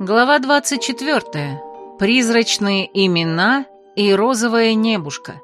Глава 24. Призрачные имена и розовое небушко.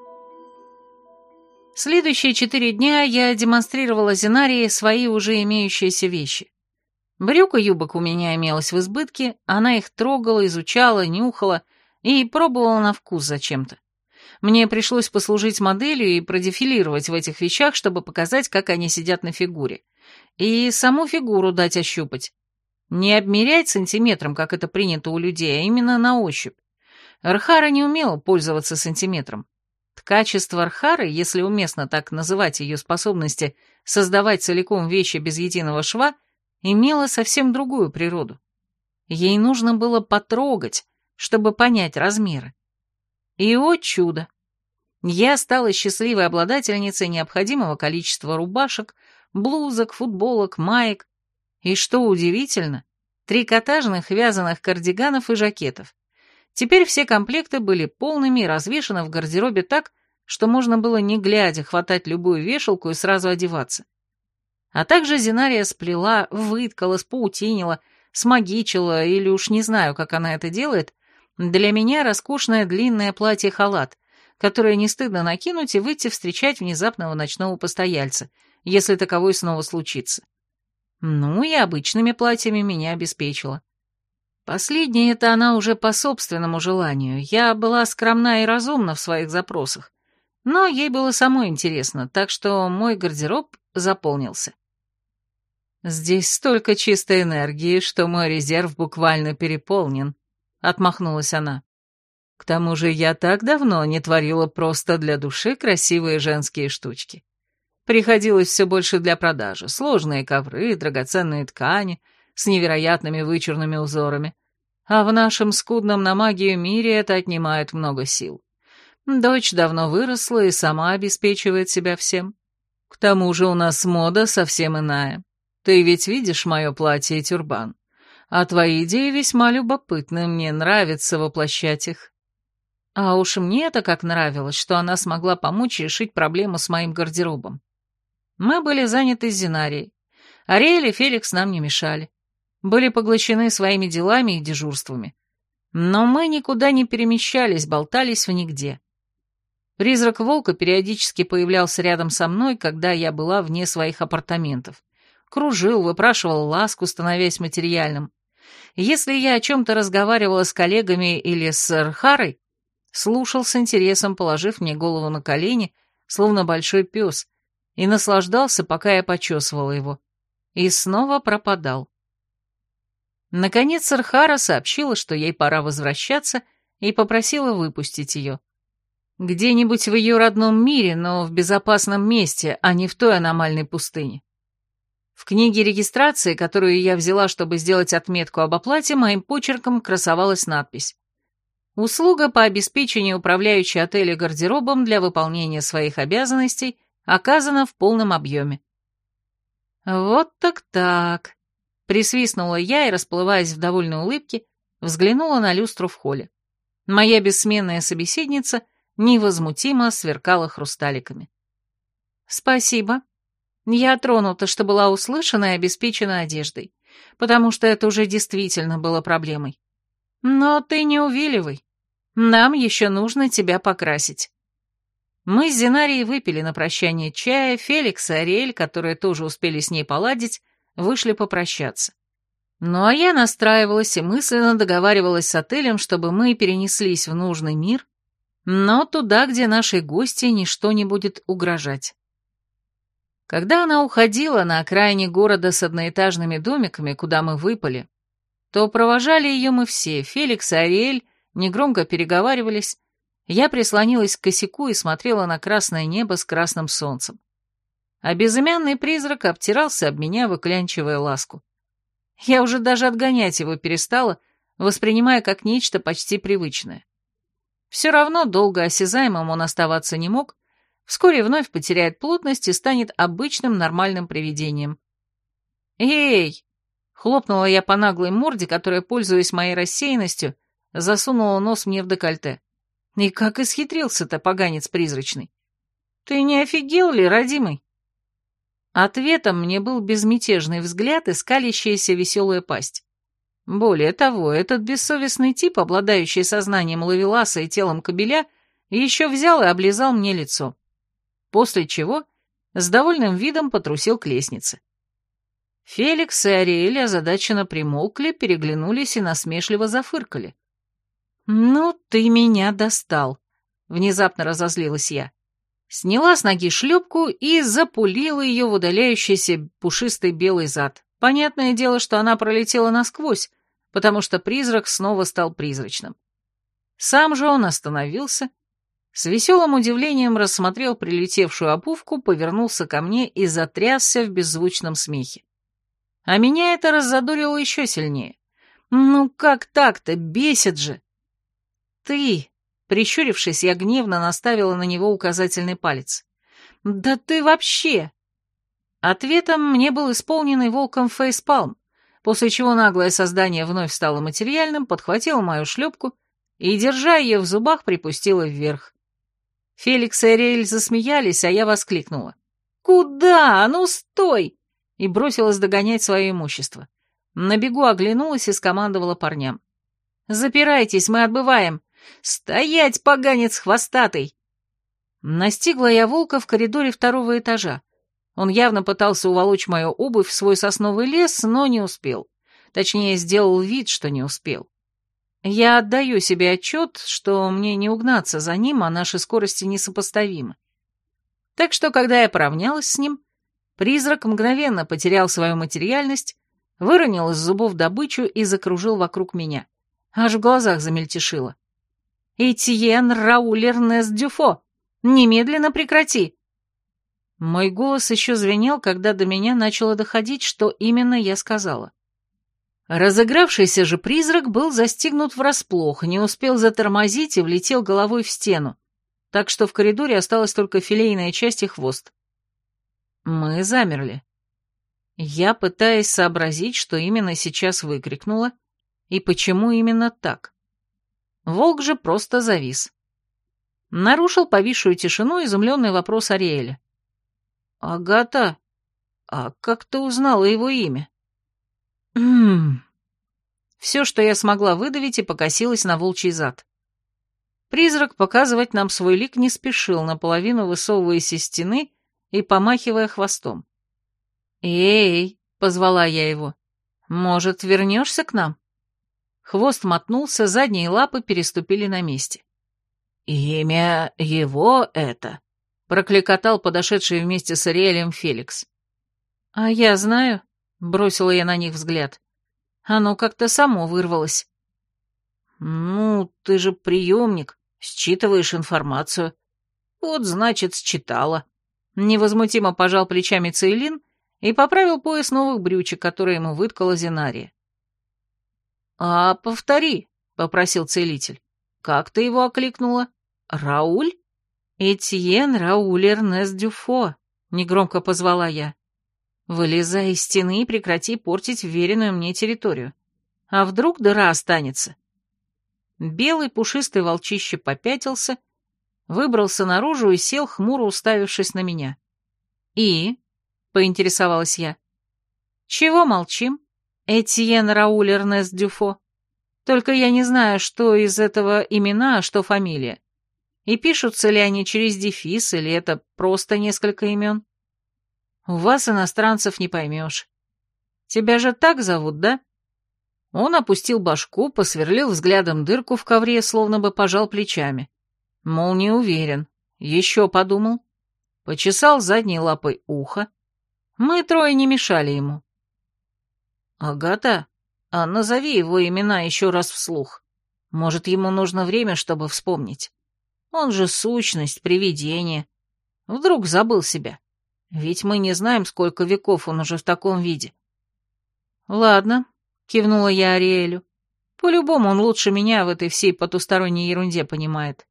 Следующие 4 дня я демонстрировала Зинарии свои уже имеющиеся вещи. Брюк и юбок у меня имелось в избытке, она их трогала, изучала, нюхала и пробовала на вкус зачем-то. Мне пришлось послужить моделью и продефилировать в этих вещах, чтобы показать, как они сидят на фигуре. И саму фигуру дать ощупать. Не обмерять сантиметром, как это принято у людей, а именно на ощупь. Рхара не умела пользоваться сантиметром. Ткачество Рхары, если уместно так называть ее способности создавать целиком вещи без единого шва, имело совсем другую природу. Ей нужно было потрогать, чтобы понять размеры. И, о чудо! Я стала счастливой обладательницей необходимого количества рубашек, блузок, футболок, маек, и, что удивительно, трикотажных вязаных кардиганов и жакетов. Теперь все комплекты были полными и развешаны в гардеробе так, что можно было не глядя хватать любую вешалку и сразу одеваться. А также Зинария сплела, выткала, спаутинила, смагичила, или уж не знаю, как она это делает, для меня роскошное длинное платье-халат, которое не стыдно накинуть и выйти встречать внезапного ночного постояльца, если таковой снова случится. Ну и обычными платьями меня обеспечила. Последнее это она уже по собственному желанию. Я была скромна и разумна в своих запросах, но ей было самой интересно, так что мой гардероб заполнился. «Здесь столько чистой энергии, что мой резерв буквально переполнен», — отмахнулась она. «К тому же я так давно не творила просто для души красивые женские штучки. Приходилось все больше для продажи. Сложные ковры, драгоценные ткани с невероятными вычурными узорами. А в нашем скудном на магию мире это отнимает много сил. Дочь давно выросла и сама обеспечивает себя всем. К тому же у нас мода совсем иная. Ты ведь видишь мое платье и тюрбан. А твои идеи весьма любопытны, мне нравится воплощать их». А уж мне-то как нравилось, что она смогла помочь решить проблему с моим гардеробом. Мы были заняты с Зинарией. Ариэль и Феликс нам не мешали. Были поглощены своими делами и дежурствами. Но мы никуда не перемещались, болтались в нигде. Призрак волка периодически появлялся рядом со мной, когда я была вне своих апартаментов. Кружил, выпрашивал ласку, становясь материальным. Если я о чем-то разговаривала с коллегами или с Рхарой, слушал с интересом, положив мне голову на колени, словно большой пес, и наслаждался, пока я почесывала его. И снова пропадал. Наконец Рхара сообщила, что ей пора возвращаться, и попросила выпустить ее. Где-нибудь в ее родном мире, но в безопасном месте, а не в той аномальной пустыне. В книге регистрации, которую я взяла, чтобы сделать отметку об оплате, моим почерком красовалась надпись: «Услуга по обеспечению управляющей отеля гардеробом для выполнения своих обязанностей оказана в полном объеме». «Вот так-так», — присвистнула я и, расплываясь в довольной улыбке, взглянула на люстру в холле. Моя бессменная собеседница невозмутимо сверкала хрусталиками. «Спасибо. Я тронута, что была услышана и обеспечена одеждой, потому что это уже действительно было проблемой. Но ты не увиливай. Нам еще нужно тебя покрасить». Мы с Зинарией выпили на прощание чая, Феликс и Ариэль, которые тоже успели с ней поладить, вышли попрощаться. Ну а я настраивалась и мысленно договаривалась с отелем, чтобы мы перенеслись в нужный мир, но туда, где нашей гости ничто не будет угрожать. Когда она уходила на окраине города с одноэтажными домиками, куда мы выпали, то провожали ее мы все, Феликс и Ариэль негромко переговаривались, я прислонилась к косяку и смотрела на красное небо с красным солнцем. А безымянный призрак обтирался об меня, выклянчивая ласку. Я уже даже отгонять его перестала, воспринимая как нечто почти привычное. Все равно долго осязаемым он оставаться не мог, вскоре вновь потеряет плотность и станет обычным нормальным привидением. «Эй!» — хлопнула я по наглой морде, которая, пользуясь моей рассеянностью, засунула нос мне в декольте. И как исхитрился-то поганец призрачный? «Ты не офигел ли, родимый?» Ответом мне был безмятежный взгляд и скалящаяся веселая пасть. Более того, этот бессовестный тип, обладающий сознанием ловеласа и телом кобеля, еще взял и облизал мне лицо. После чего с довольным видом потрусил к лестнице. Феликс и Ариэль озадаченно примолкли, переглянулись и насмешливо зафыркали. «Ну, ты меня достал!» — внезапно разозлилась я. Сняла с ноги шлепку и запулила ее в удаляющийся пушистый белый зад. Понятное дело, что она пролетела насквозь, потому что призрак снова стал призрачным. Сам же он остановился, с веселым удивлением рассмотрел прилетевшую обувку, повернулся ко мне и затрясся в беззвучном смехе. А меня это раззадорило еще сильнее. «Ну как так-то? Бесит же!» «Ты!» — прищурившись, я гневно наставила на него указательный палец. «Да ты вообще!» Ответом мне был исполненный волком фейспалм, после чего наглое создание вновь стало материальным, подхватило мою шлепку и, держа ее в зубах, припустила вверх. Феликс и Ариэль засмеялись, а я воскликнула. «Куда? А ну, стой!» и бросилась догонять свое имущество. На бегу оглянулась и скомандовала парням. «Запирайтесь, мы отбываем! Стоять, поганец хвостатый!» Настигла я волка в коридоре 2-го этажа. Он явно пытался уволочь мою обувь в свой сосновый лес, но не успел. Точнее, сделал вид, что не успел. Я отдаю себе отчет, что мне не угнаться за ним, а наши скорости несопоставимы. Так что, когда я поравнялась с ним, призрак мгновенно потерял свою материальность, выронил из зубов добычу и закружил вокруг меня. Аж в глазах замельтешило. «Этьен Рауль Эрнест Дюфо! Немедленно прекрати!» Мой голос еще звенел, когда до меня начало доходить, что именно я сказала. Разыгравшийся же призрак был застигнут врасплох, не успел затормозить и влетел головой в стену, так что в коридоре осталась только филейная часть и хвост. Мы замерли. Я пытаясь сообразить, что именно сейчас выкрикнула, и почему именно так. Волк же просто завис. Нарушил повисшую тишину изумленный вопрос Ариэля. «Агата, а как ты узнала его имя?» Все, что я смогла выдавить, и покосилась на волчий зад. Призрак показывать нам свой лик не спешил, наполовину высовываясь из стены и помахивая хвостом. «Эй!» — позвала я его. «Может, вернешься к нам?» Хвост мотнулся, задние лапы переступили на месте. «Имя его это?» — прокликотал подошедший вместе с Ариэлем Феликс. «А я знаю», — бросила я на них взгляд. «Оно как-то само вырвалось». «Ну, ты же приемник, считываешь информацию». «Вот, значит, считала». Невозмутимо пожал плечами Цейлин и поправил пояс новых брючек, которые ему выткала Зинария. «А повтори», — попросил целитель. «Как ты его окликнула? Рауль?» «Этьен Рауль Эрнест Дюфо», — негромко позвала я. «Вылезай из стены и прекрати портить вверенную мне территорию. А вдруг дыра останется?» Белый пушистый волчище попятился, выбрался наружу и сел, хмуро уставившись на меня. «И?» — поинтересовалась я. «Чего молчим? Этьен Рауль Эрнест Дюфо. Только я не знаю, что из этого имена, а что фамилия. И пишутся ли они через дефис, или это просто несколько имен? У вас, иностранцев, не поймешь. Тебя же так зовут, да?» Он опустил башку, посверлил взглядом дырку в ковре, словно бы пожал плечами. Мол, не уверен. Еще подумал. Почесал задней лапой ухо. Мы трое не мешали ему. «Агата, а назови его имена еще раз вслух. Может, ему нужно время, чтобы вспомнить. Он же сущность, привидение. Вдруг забыл себя. Ведь мы не знаем, сколько веков он уже в таком виде». «Ладно», — кивнула я Ариэлю. «По-любому он лучше меня в этой всей потусторонней ерунде понимает».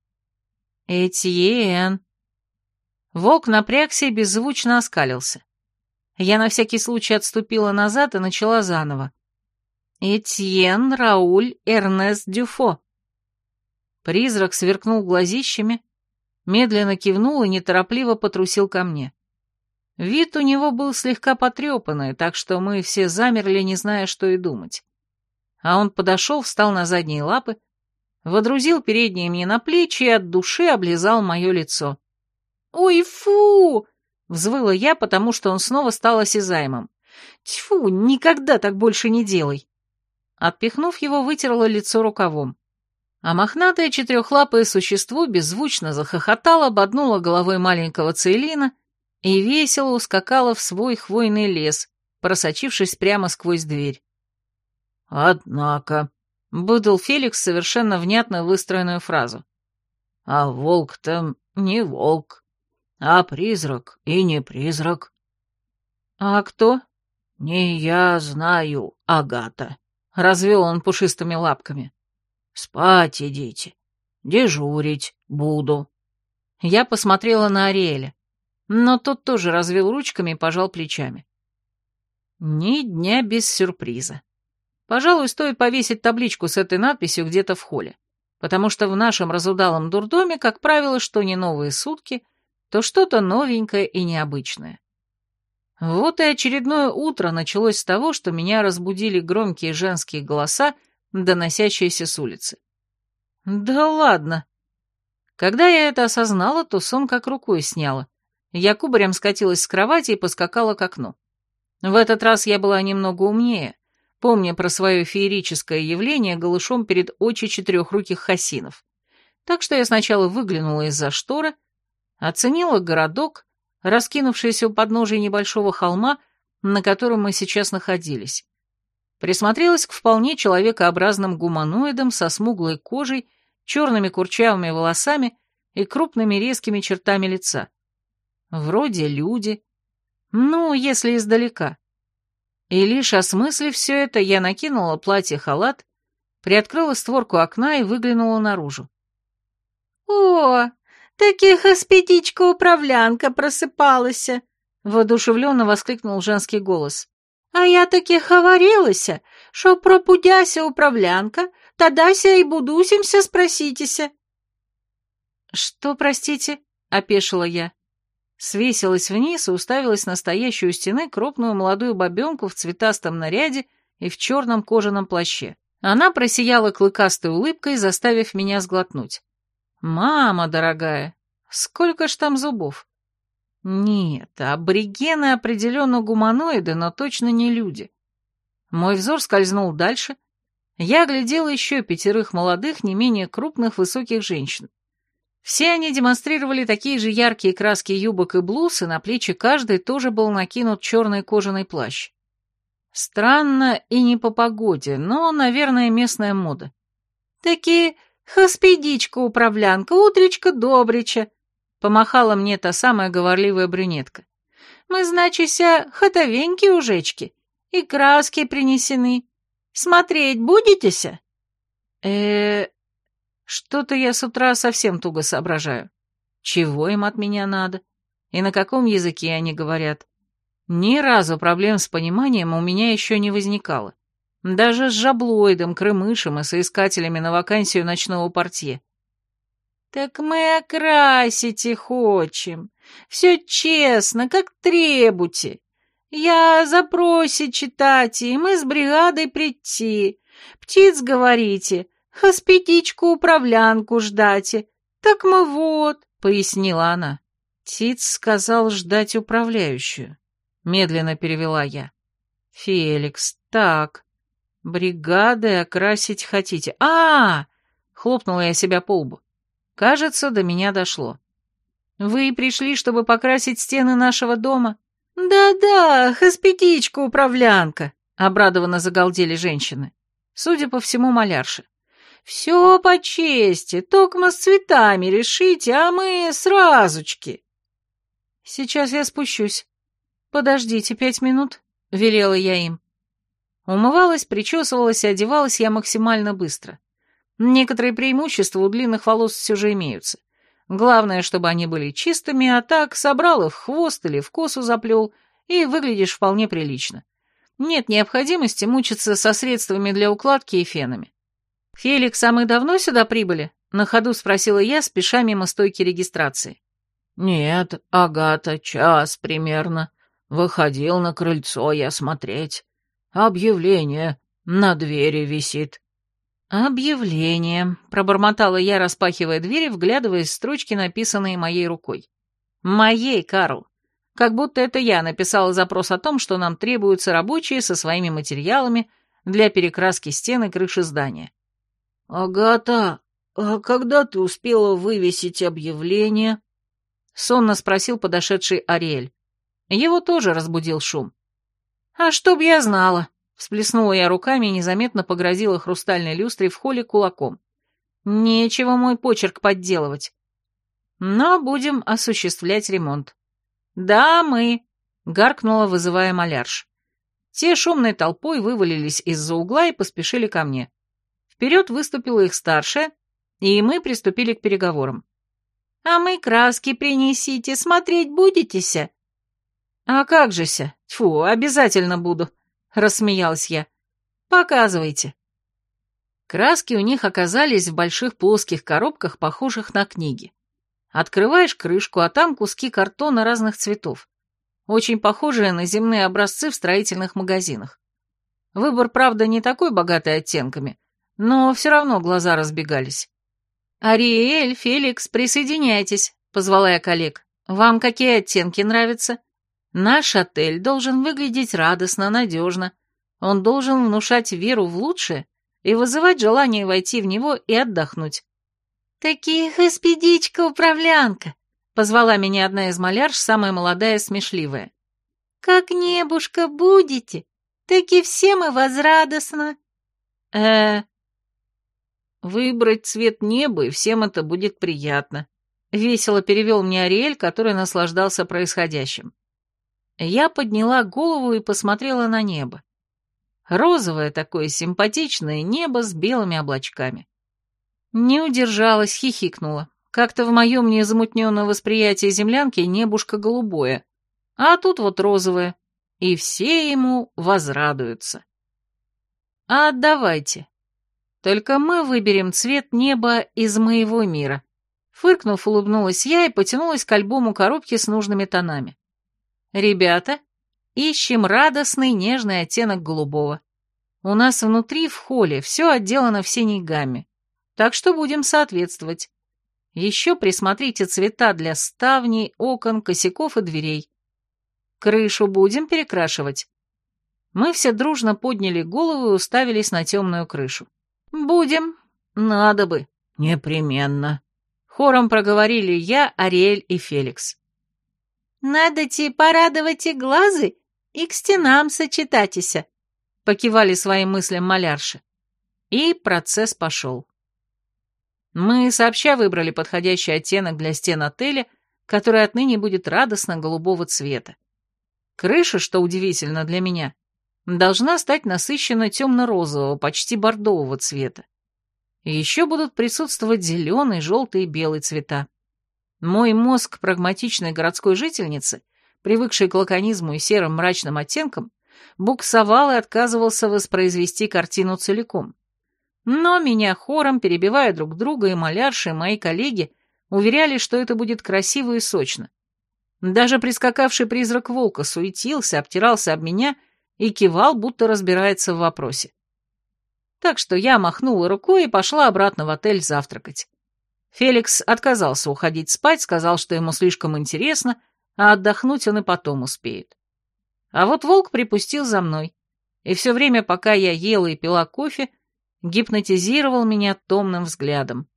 «Этьен». Волк напрягся и беззвучно оскалился. Я на всякий случай отступила назад и начала заново. «Этьен Рауль Эрнест Дюфо». Призрак сверкнул глазищами, медленно кивнул и неторопливо потрусил ко мне. Вид у него был слегка потрепанный, так что мы все замерли, не зная, что и думать. А он подошел, встал на задние лапы, водрузил передние мне на плечи и от души облизал мое лицо. «Ой, фу!» — взвыла я, потому что он снова стал осязаемым. «Тьфу, никогда так больше не делай!» Отпихнув его, вытерла лицо рукавом. А мохнатое четырехлапое существо беззвучно захохотало, ободнуло головой маленького Цейлина и весело ускакало в свой хвойный лес, просочившись прямо сквозь дверь. «Однако», — выдал Феликс совершенно внятно выстроенную фразу, «а волк-то не волк, а призрак и не призрак». «А кто?» «Не я знаю, Агата», — развел он пушистыми лапками. «Спать идите, дежурить буду». Я посмотрела на Ариэля, но тот тоже развел ручками и пожал плечами. Ни дня без сюрприза. Пожалуй, стоит повесить табличку с этой надписью где-то в холле, потому что в нашем разудалом дурдоме, как правило, что не новые сутки, то что-то новенькое и необычное. Вот и очередное утро началось с того, что меня разбудили громкие женские голоса, доносящиеся с улицы. Да ладно. Когда я это осознала, то сон как рукой сняла. Я кубарем скатилась с кровати и поскакала к окну. В этот раз я была немного умнее, помня про свое феерическое явление голышом перед очи четырехруких хасинов. Так что я сначала выглянула из-за шторы, оценила городок, раскинувшийся у подножия небольшого холма, на котором мы сейчас находились. Присмотрелась к вполне человекообразным гуманоидам со смуглой кожей, черными курчавыми волосами и крупными резкими чертами лица. Вроде люди, ну, если издалека. И лишь осмыслив все это, я накинула платье-халат, приоткрыла створку окна и выглянула наружу. «О, таких аспидичка-управлянка просыпалась!» — воодушевленно воскликнул женский голос. «А я таки хаварилася, шо пропудяся управлянка, тадася и будусимся спроситеся». «Что, простите?» — опешила я. Свесилась вниз и уставилась на стоящую у стены крупную молодую бабенку в цветастом наряде и в черном кожаном плаще. Она просияла клыкастой улыбкой, заставив меня сглотнуть. «Мама дорогая, сколько ж там зубов?» «Нет, аборигены определенно гуманоиды, но точно не люди». Мой взор скользнул дальше. Я оглядела еще 5 молодых, не менее крупных, высоких женщин. Все они демонстрировали такие же яркие краски юбок и блуз, и на плечи каждой тоже был накинут черный кожаный плащ. Странно и не по погоде, но, наверное, местная мода. «Таки хаспидичка-управлянка, утречка-добрича», — помахала мне та самая говорливая брюнетка. «Мы, значися, хотовеньки-ужечки, и краски принесены. Смотреть будетеся?» Что-то я с утра совсем туго соображаю. Чего им от меня надо? И на каком языке они говорят? Ни разу проблем с пониманием у меня еще не возникало. Даже с жаблоидом, крымышем и соискателями на вакансию ночного портье. «Так мы окрасите хочем. Все честно, как требуете. Я запросить читать, и мы с бригадой прийти. Птиц говорите, хаспидичку-управлянку ждате. Так мы вот», — пояснила она. «Птиц сказал ждать управляющую», — медленно перевела я. «Феликс, так, бригадой окрасить хотите. Хлопнула я себя по лбу. Кажется, до меня дошло. «Вы пришли, чтобы покрасить стены нашего дома?» «Да-да, хаспидичка-управлянка», — обрадованно загалдели женщины. Судя по всему, малярши. «Все по чести, токмо с цветами решите, а мы сразучки». «Сейчас я спущусь. Подождите 5 минут», — велела я им. Умывалась, причесывалась и одевалась я максимально быстро. Некоторые преимущества у длинных волос все же имеются. Главное, чтобы они были чистыми, а так собрал их в хвост или в косу заплел, и выглядишь вполне прилично. Нет необходимости мучиться со средствами для укладки и фенами. «Феликс, а мы давно сюда прибыли?» — на ходу спросила я, спеша мимо стойки регистрации. «Нет, Агата, час примерно. Выходил на крыльцо я смотреть. Объявление На двери висит». «Объявление», — пробормотала я, распахивая дверь и вглядываясь в строчки, написанные моей рукой. «Моей, Карл. Как будто это я написала запрос о том, что нам требуются рабочие со своими материалами для перекраски стен и крыши здания». «Агата, а когда ты успела вывесить объявление?» — сонно спросил подошедший Ариэль. Его тоже разбудил шум. «А чтоб я знала», — всплеснула я руками и незаметно погрозила хрустальной люстре в холле кулаком. «Нечего мой почерк подделывать. Но будем осуществлять ремонт». «Да, мы», — гаркнула, вызывая малярш. Те шумной толпой вывалились из-за угла и поспешили ко мне. Вперед выступила их старшая, и мы приступили к переговорам. «А мы краски принесите, смотреть будете-ся?» «А как же-ся? Тьфу, обязательно буду», — рассмеялась я. «Показывайте». Краски у них оказались в больших плоских коробках, похожих на книги. Открываешь крышку, а там куски картона разных цветов, очень похожие на земные образцы в строительных магазинах. Выбор, правда, не такой богатый оттенками, но все равно глаза разбегались. «Ариэль, Феликс, присоединяйтесь», — позвала я коллег. «Вам какие оттенки нравятся? Наш отель должен выглядеть радостно, надежно. Он должен внушать веру в лучшее и вызывать желание войти в него и отдохнуть». «Таких эспедичка-управлянка», — позвала меня одна из малярш, самая молодая и смешливая. «Как небушка будете, так и все мы возрадостно». «Выбрать цвет неба, и всем это будет приятно», — весело перевел мне Ариэль, который наслаждался происходящим. Я подняла голову и посмотрела на небо. Розовое такое симпатичное небо с белыми облачками. Не удержалась, хихикнула. Как-то в моем незамутненном восприятии землянки небушка голубое, а тут вот розовое, и все ему возрадуются. А давайте. Только мы выберем цвет неба из моего мира. Фыркнув, улыбнулась я и потянулась к альбому коробки с нужными тонами. Ребята, ищем радостный нежный оттенок голубого. У нас внутри в холле все отделано в синей гамме, так что будем соответствовать. Еще присмотрите цвета для ставней, окон, косяков и дверей. Крышу будем перекрашивать. Мы все дружно подняли голову и уставились на темную крышу. «Будем. Надо бы. Непременно», — хором проговорили я, Ариэль и Феликс. «Надо-те порадовать и глазы, и к стенам сочетатися», — покивали своим мыслям малярши. И процесс пошел. Мы сообща выбрали подходящий оттенок для стен отеля, который отныне будет радостно-голубого цвета. Крыша, что удивительно для меня, должна стать насыщенно темно-розового, почти бордового цвета. И еще будут присутствовать зеленый, желтый и белый цвета. Мой мозг прагматичной городской жительницы, привыкшей к лаконизму и серым мрачным оттенкам, буксовал и отказывался воспроизвести картину целиком. Но меня хором, перебивая друг друга, и малярши, и мои коллеги, уверяли, что это будет красиво и сочно. Даже прискакавший призрак волка суетился, обтирался об меня и кивал, будто разбирается в вопросе. Так что я махнула рукой и пошла обратно в отель завтракать. Феликс отказался уходить спать, сказал, что ему слишком интересно, а отдохнуть он и потом успеет. А вот волк припустил за мной, и все время, пока я ела и пила кофе, гипнотизировал меня томным взглядом.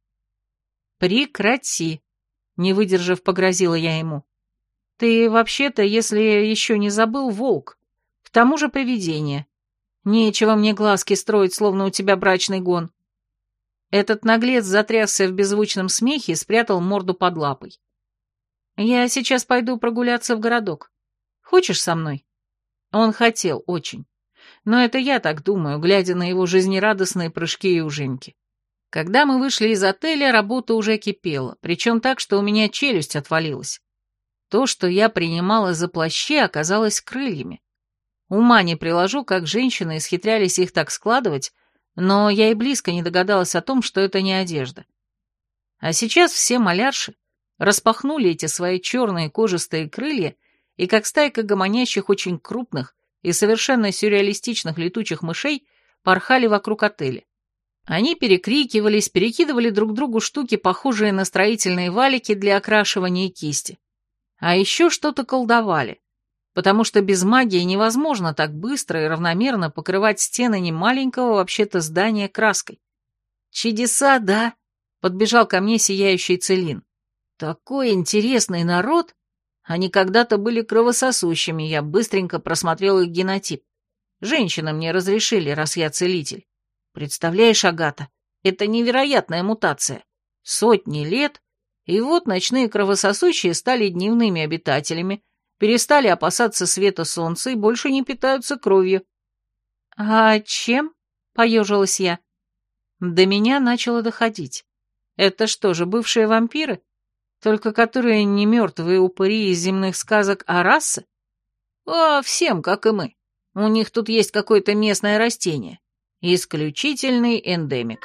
«Прекрати!» — не выдержав, погрозила я ему. «Ты вообще-то, если еще не забыл, волк, к тому же привидение. Нечего мне глазки строить, словно у тебя брачный гон». Этот наглец затрясся в беззвучном смехе и спрятал морду под лапой. «Я сейчас пойду прогуляться в городок. Хочешь со мной?» Он хотел очень. Но это я так думаю, глядя на его жизнерадостные прыжки и ужинки. Когда мы вышли из отеля, работа уже кипела, причем так, что у меня челюсть отвалилась. То, что я принимала за плащи, оказалось крыльями. Ума не приложу, как женщины исхитрялись их так складывать, но я и близко не догадалась о том, что это не одежда. А сейчас все малярши распахнули эти свои черные кожистые крылья и, как стайка гомонящих очень крупных и совершенно сюрреалистичных летучих мышей, порхали вокруг отеля. Они перекрикивались, перекидывали друг другу штуки, похожие на строительные валики для окрашивания и кисти. А еще что-то колдовали, потому что без магии невозможно так быстро и равномерно покрывать стены немаленького вообще-то здания краской. «Чудеса, да?» — подбежал ко мне сияющий Целин. «Такой интересный народ! Они когда-то были кровососущими, я быстренько просмотрел их генотип. Женщины мне разрешили, раз я целитель. Представляешь, Агата, это невероятная мутация. Сотни лет, и вот ночные кровососущие стали дневными обитателями, перестали опасаться света солнца и больше не питаются кровью». «А чем?» — поежилась я. До меня начало доходить. Это что же, бывшие вампиры? Только которые не мертвые упыри из земных сказок, а раса? А всем, как и мы. У них тут есть какое-то местное растение. Исключительный эндемик.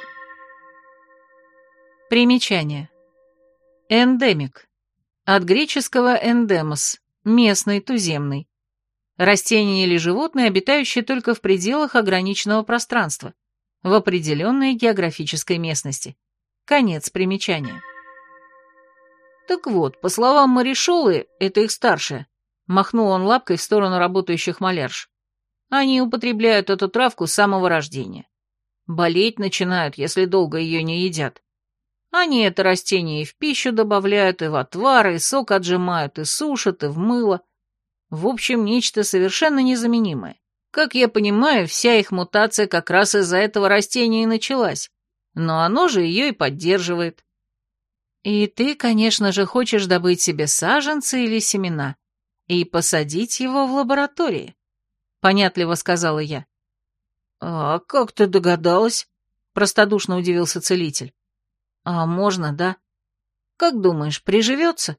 Примечание. Эндемик. От греческого эндемос, местный, туземный. Растение или животное, обитающее только в пределах ограниченного пространства, в определенной географической местности. Конец примечания. Так вот, по словам Маришолы, это их старшая, махнул он лапкой в сторону работающих малярш. Они употребляют эту травку с самого рождения. Болеть начинают, если долго ее не едят. Они это растение и в пищу добавляют, и в отвар, и сок отжимают, и сушат, и в мыло. В общем, нечто совершенно незаменимое. Как я понимаю, вся их мутация как раз из-за этого растения и началась. Но оно же ее и поддерживает. И ты, конечно же, хочешь добыть себе саженцы или семена и посадить его в лаборатории, понятливо сказала я. А как ты догадалась? Простодушно удивился целитель. А можно, да? Как думаешь, приживется?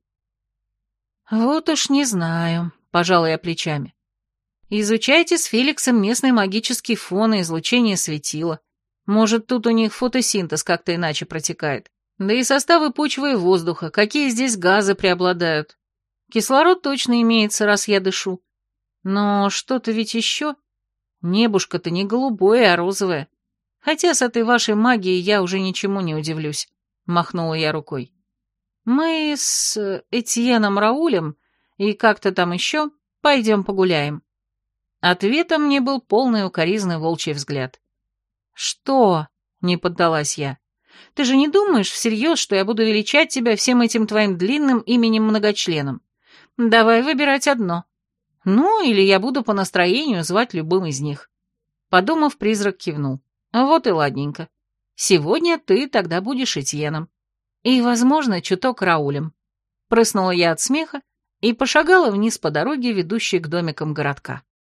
Вот уж не знаю, пожала я плечами. Изучайте с Феликсом местный магический фон и излучение светила. Может, тут у них фотосинтез как-то иначе протекает. Да и составы почвы и воздуха, какие здесь газы преобладают. Кислород точно имеется, раз я дышу. Но что-то ведь еще. Небушка-то не голубое, а розовое. Хотя с этой вашей магией я уже ничему не удивлюсь, махнула я рукой. Мы с Этьеном Раулем и как-то там еще пойдем погуляем. Ответом мне был полный укоризный волчий взгляд. «Что?» — не поддалась я. «Ты же не думаешь всерьез, что я буду величать тебя всем этим твоим длинным именем-многочленом? Давай выбирать одно. Ну, или я буду по настроению звать любым из них». Подумав, призрак кивнул. «Вот и ладненько. Сегодня ты тогда будешь Этьеном. И, возможно, чуток Раулем». Прыснула я от смеха и пошагала вниз по дороге, ведущей к домикам городка.